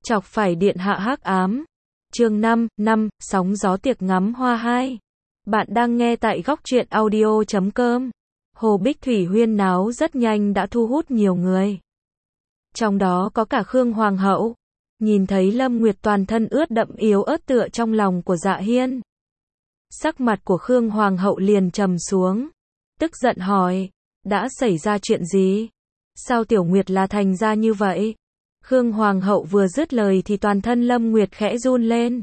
Chọc phải điện hạ hắc ám. Chương 5, sóng gió tiệc ngắm hoa 2. Bạn đang nghe tại góc truyện audio.com. Hồ Bích Thủy huyên náo rất nhanh đã thu hút nhiều người. Trong đó có cả Khương Hoàng hậu. Nhìn thấy Lâm Nguyệt toàn thân ướt đẫm yếu ớt tựa trong lòng của Dạ Hiên. Sắc mặt của Khương Hoàng hậu liền trầm xuống. Tức giận hỏi, đã xảy ra chuyện gì? Sao Tiểu Nguyệt là thành ra như vậy? Khương Hoàng hậu vừa dứt lời thì toàn thân Lâm Nguyệt khẽ run lên.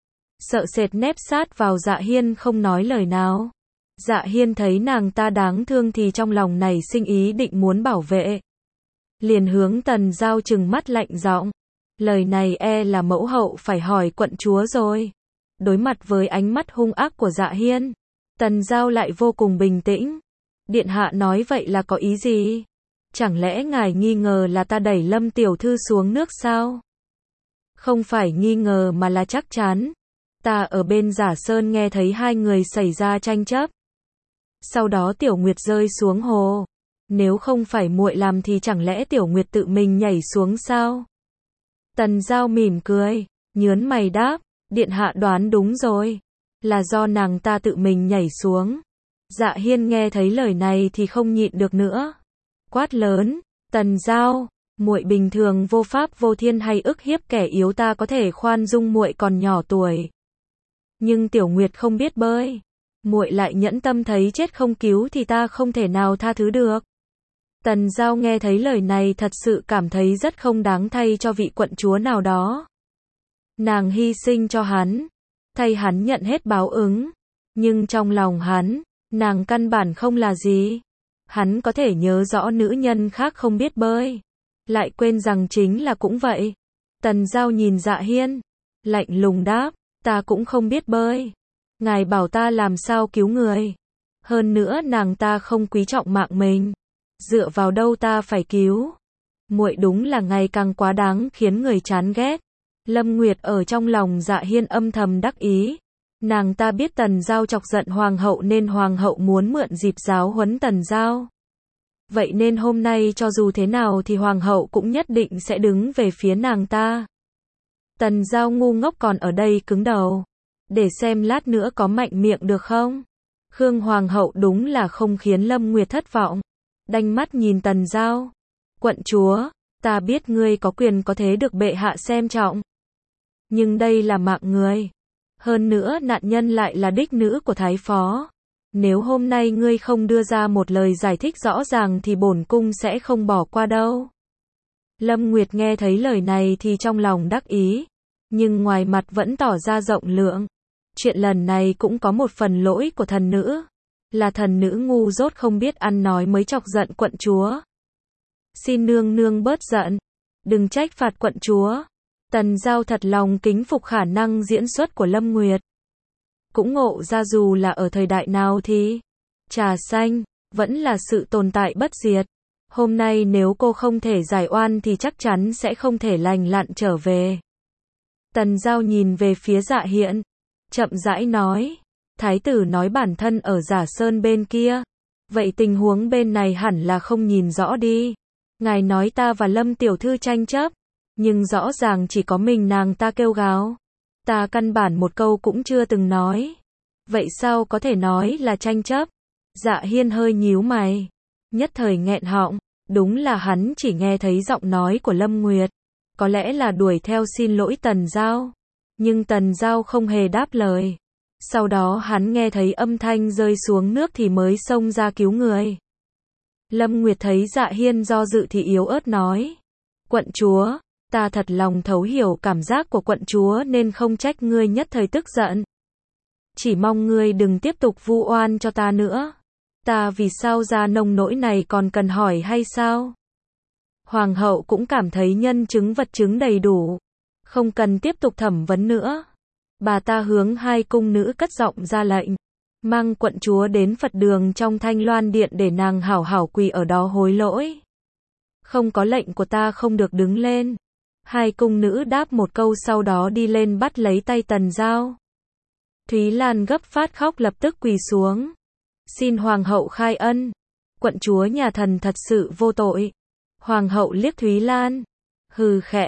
Sợ sệt nép sát vào Dạ Hiên không nói lời nào. Dạ Hiên thấy nàng ta đáng thương thì trong lòng nảy sinh ý định muốn bảo vệ. Liền hướng Tần Giao trừng mắt lạnh giọng. Lời này e là mẫu hậu phải hỏi quận chúa rồi. Đối mặt với ánh mắt hung ác của Dạ Hiên, Tần Giao lại vô cùng bình tĩnh. Điện hạ nói vậy là có ý gì? Chẳng lẽ ngài nghi ngờ là ta đẩy Lâm tiểu thư xuống nước sao? Không phải nghi ngờ mà là chắc chắn. Ta ở bên Giả Sơn nghe thấy hai người xảy ra tranh chấp. Sau đó Tiểu Nguyệt rơi xuống hồ. Nếu không phải muội làm thì chẳng lẽ Tiểu Nguyệt tự mình nhảy xuống sao? Tần Giao mỉm cười, nhớn mày đáp, điện hạ đoán đúng rồi. Là do nàng ta tự mình nhảy xuống. Dạ Hiên nghe thấy lời này thì không nhịn được nữa. Quát lớn, Tần Giao, muội bình thường vô pháp vô thiên hay ức hiếp kẻ yếu ta có thể khoan dung muội còn nhỏ tuổi. Nhưng Tiểu Nguyệt không biết bơi, muội lại nhẫn tâm thấy chết không cứu thì ta không thể nào tha thứ được. Tần Giao nghe thấy lời này thật sự cảm thấy rất không đáng thay cho vị quận chúa nào đó. Nàng hy sinh cho hắn, thay hắn nhận hết báo ứng, nhưng trong lòng hắn, nàng căn bản không là gì. Hắn có thể nhớ rõ nữ nhân khác không biết bơi, lại quên rằng chính là cũng vậy. Tần Giao nhìn Dạ Hiên, lạnh lùng đáp, ta cũng không biết bơi. Ngài bảo ta làm sao cứu người. Hơn nữa nàng ta không quý trọng mạng mình. Dựa vào đâu ta phải cứu. Muội đúng là ngày càng quá đáng khiến người chán ghét. Lâm Nguyệt ở trong lòng Dạ Hiên âm thầm đắc ý. Nàng ta biết Tần Giao chọc giận hoàng hậu nên hoàng hậu muốn mượn dịp giáo huấn Tần Giao. Vậy nên hôm nay cho dù thế nào thì hoàng hậu cũng nhất định sẽ đứng về phía nàng ta. Tần Giao ngu ngốc còn ở đây cứng đầu. Để xem lát nữa có mạnh miệng được không? Khương hoàng hậu đúng là không khiến Lâm Nguyệt thất vọng. Đanh mắt nhìn Tần Giao. Quận chúa, ta biết ngươi có quyền có thế được bệ hạ xem trọng. Nhưng đây là mạng người. Hơn nữa nạn nhân lại là đích nữ của thái phó. Nếu hôm nay ngươi không đưa ra một lời giải thích rõ ràng thì bổn cung sẽ không bỏ qua đâu. Lâm Nguyệt nghe thấy lời này thì trong lòng đắc ý, nhưng ngoài mặt vẫn tỏ ra rộng lượng. Chuyện lần này cũng có một phần lỗi của thần nữ. Là thần nữ ngu dốt không biết ăn nói mới chọc giận quận chúa. Xin nương nương bớt giận. Đừng trách phạt quận chúa. Tần Giao thật lòng kính phục khả năng diễn xuất của Lâm Nguyệt. Cũng ngộ ra dù là ở thời đại nào thì trà xanh vẫn là sự tồn tại bất diệt. Hôm nay nếu cô không thể giải oan thì chắc chắn sẽ không thể lành lặn trở về. Tần Giao nhìn về phía Dạ Hiên, chậm rãi nói, thái tử nói bản thân ở Giả Sơn bên kia. Vậy tình huống bên này hẳn là không nhìn rõ đi. Ngài nói ta và Lâm tiểu thư tranh chấp, nhưng rõ ràng chỉ có mình nàng ta kêu gào. Ta căn bản một câu cũng chưa từng nói. Vậy sao có thể nói là tranh chấp? Dạ Hiên hơi nhíu mày, nhất thời nghẹn họng. Đúng là hắn chỉ nghe thấy giọng nói của Lâm Nguyệt. Có lẽ là đuổi theo xin lỗi Tần Giao. Nhưng Tần Giao không hề đáp lời. Sau đó hắn nghe thấy âm thanh rơi xuống nước thì mới xông ra cứu người. Lâm Nguyệt thấy Dạ Hiên do dự thì yếu ớt nói. Quận chúa, ta thật lòng thấu hiểu cảm giác của quận chúa nên không trách ngươi nhất thời tức giận. Chỉ mong ngươi đừng tiếp tục vu oan cho ta nữa. Ta vì sao ra nông nỗi này còn cần hỏi hay sao? Hoàng hậu cũng cảm thấy nhân chứng vật chứng đầy đủ. Không cần tiếp tục thẩm vấn nữa. Bà ta hướng hai cung nữ cất giọng ra lệnh. Mang quận chúa đến Phật đường trong Thanh Loan Điện để nàng hảo hảo quỳ ở đó hối lỗi. Không có lệnh của ta không được đứng lên. Hai cung nữ đáp một câu sau đó đi lên bắt lấy tay Tần Giao. Thúy Lan gấp phát khóc lập tức quỳ xuống. Xin hoàng hậu khai ân. Quận chúa nhà thần thật sự vô tội. Hoàng hậu liếc Thúy Lan. Hừ khẽ.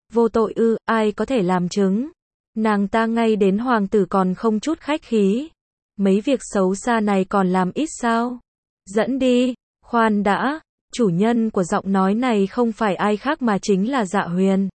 Vô tội ư, ai có thể làm chứng? Nàng ta ngay đến hoàng tử còn không chút khách khí. Mấy việc xấu xa này còn làm ít sao? Dẫn đi, khoan đã, chủ nhân của giọng nói này không phải ai khác mà chính là Dạ Huyền.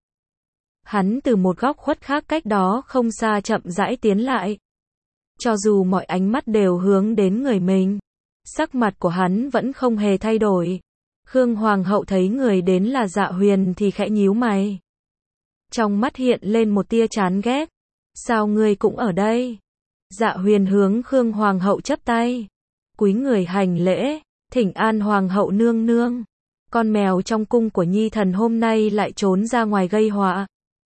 Hắn từ một góc khuất khác cách đó không xa chậm rãi tiến lại. Cho dù mọi ánh mắt đều hướng đến người mình, sắc mặt của hắn vẫn không hề thay đổi. Khương Hoàng hậu thấy người đến là Dạ Huyền thì khẽ nhíu mày. Trong mắt hiện lên một tia chán ghét. Sao ngươi cũng ở đây? Dạ Huyền hướng Khương Hoàng hậu chắp tay, cúi người hành lễ, thỉnh an Hoàng hậu nương nương. Con mèo trong cung của Nhi thần hôm nay lại trốn ra ngoài gây họa.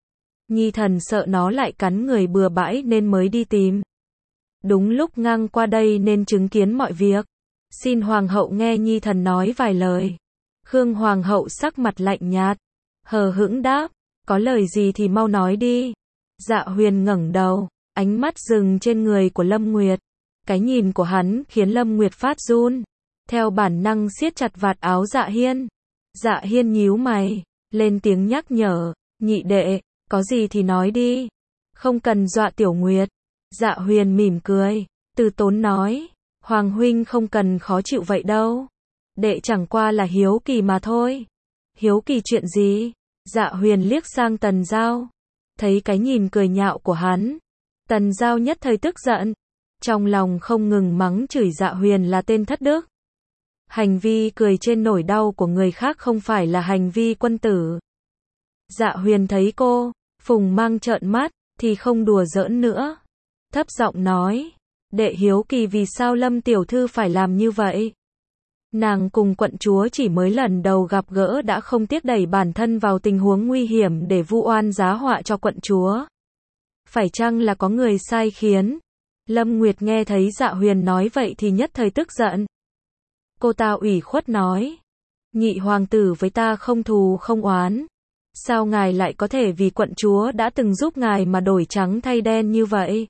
Nhi thần sợ nó lại cắn người bừa bãi nên mới đi tìm. Đúng lúc ngang qua đây nên chứng kiến mọi việc. Xin Hoàng hậu nghe Nhi thần nói vài lời. Khương Hoàng hậu sắc mặt lạnh nhạt, hờ hững đáp, có lời gì thì mau nói đi. Dạ Huyền ngẩng đầu, ánh mắt dừng trên người của Lâm Nguyệt. Cái nhìn của hắn khiến Lâm Nguyệt phát run, theo bản năng siết chặt vạt áo Dạ Hiên. Dạ Hiên nhíu mày, lên tiếng nhắc nhở, nhị đệ, có gì thì nói đi, không cần dọa Tiểu Nguyệt. Dạ Huyền mỉm cười, từ tốn nói, Hoàng huynh không cần khó chịu vậy đâu. Đệ chẳng qua là hiếu kỳ mà thôi. Hiếu kỳ chuyện gì? Dạ Huyền liếc sang Tần Giao, thấy cái nhìn cười nhạo của hắn. Tần Giao nhất thời tức giận, trong lòng không ngừng mắng chửi Dạ Huyền là tên thất đức. Hành vi cười trên nỗi đau của người khác không phải là hành vi quân tử. Dạ Huyền thấy cô, Phùng Mang trợn mắt, thì không đùa giỡn nữa. Thấp giọng nói, đệ hiếu kỳ vì sao Lâm tiểu thư phải làm như vậy. Nàng cùng quận chúa chỉ mới lần đầu gặp gỡ đã không tiếc đẩy bản thân vào tình huống nguy hiểm để vu oan giá họa cho quận chúa. Phải chăng là có người sai khiến? Lâm Nguyệt nghe thấy Dạ Huyền nói vậy thì nhất thời tức giận. Cô ta ủy khuất nói, nhị hoàng tử với ta không thù không oán. Sao ngài lại có thể vì quận chúa đã từng giúp ngài mà đổi trắng thay đen như vậy?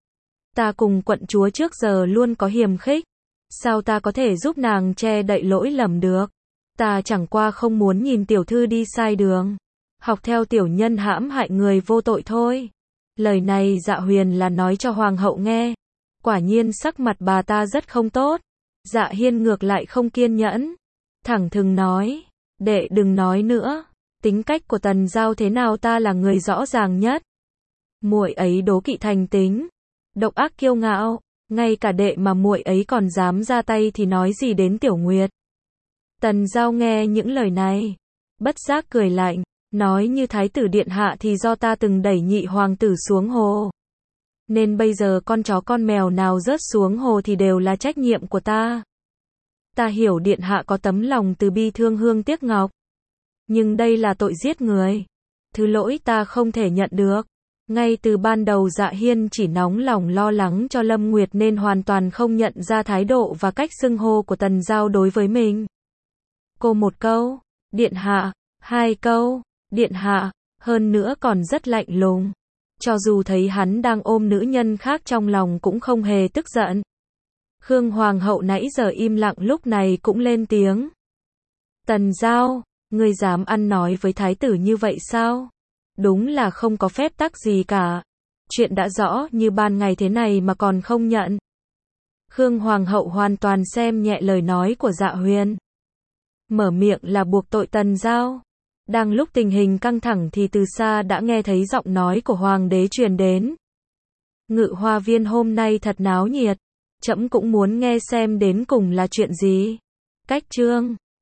Ta cùng quận chúa trước giờ luôn có hiềm khích. Sao ta có thể giúp nàng che đậy lỗi lầm được? Ta chẳng qua không muốn nhìn tiểu thư đi sai đường, học theo tiểu nhân hãm hại người vô tội thôi. Lời này Dạ Huyền là nói cho Hoàng hậu nghe. Quả nhiên sắc mặt bà ta rất không tốt. Dạ Hiên ngược lại không kiên nhẫn, thẳng thừng nói, đệ đừng nói nữa. Tính cách của Tần Giao thế nào ta là người rõ ràng nhất. Muội ấy đố kỵ thành tính, độc ác kiêu ngạo, ngay cả đệ mà muội ấy còn dám ra tay thì nói gì đến Tiểu Nguyệt. Tần Giao nghe những lời này, bất giác cười lạnh, nói như thái tử điện hạ thì do ta từng đẩy nhị hoàng tử xuống hồ. Nên bây giờ con chó con mèo nào rớt xuống hồ thì đều là trách nhiệm của ta. Ta hiểu điện hạ có tấm lòng từ bi thương hương tiếc ngọc. Nhưng đây là tội giết người. Thứ lỗi ta không thể nhận được. Ngay từ ban đầu Dạ Hiên chỉ nóng lòng lo lắng cho Lâm Nguyệt nên hoàn toàn không nhận ra thái độ và cách xưng hô của Tần Giao đối với mình. Cô một câu, điện hạ, hai câu, điện hạ, hơn nữa còn rất lạnh lùng. Cho dù thấy hắn đang ôm nữ nhân khác trong lòng cũng không hề tức giận. Khương Hoàng hậu nãy giờ im lặng lúc này cũng lên tiếng. Tần Giao, ngươi dám ăn nói với thái tử như vậy sao? Đúng là không có phép tắc gì cả. Chuyện đã rõ như ban ngày thế này mà còn không nhận. Khương Hoàng hậu hoàn toàn xem nhẹ lời nói của Dạ Huyền. Mở miệng là buộc tội Tần Giao. Đang lúc tình hình căng thẳng thì từ xa đã nghe thấy giọng nói của Hoàng đế truyền đến. Ngự Hoa Viên hôm nay thật náo nhiệt. Trẫm cũng muốn nghe xem đến cùng là chuyện gì. Cách chương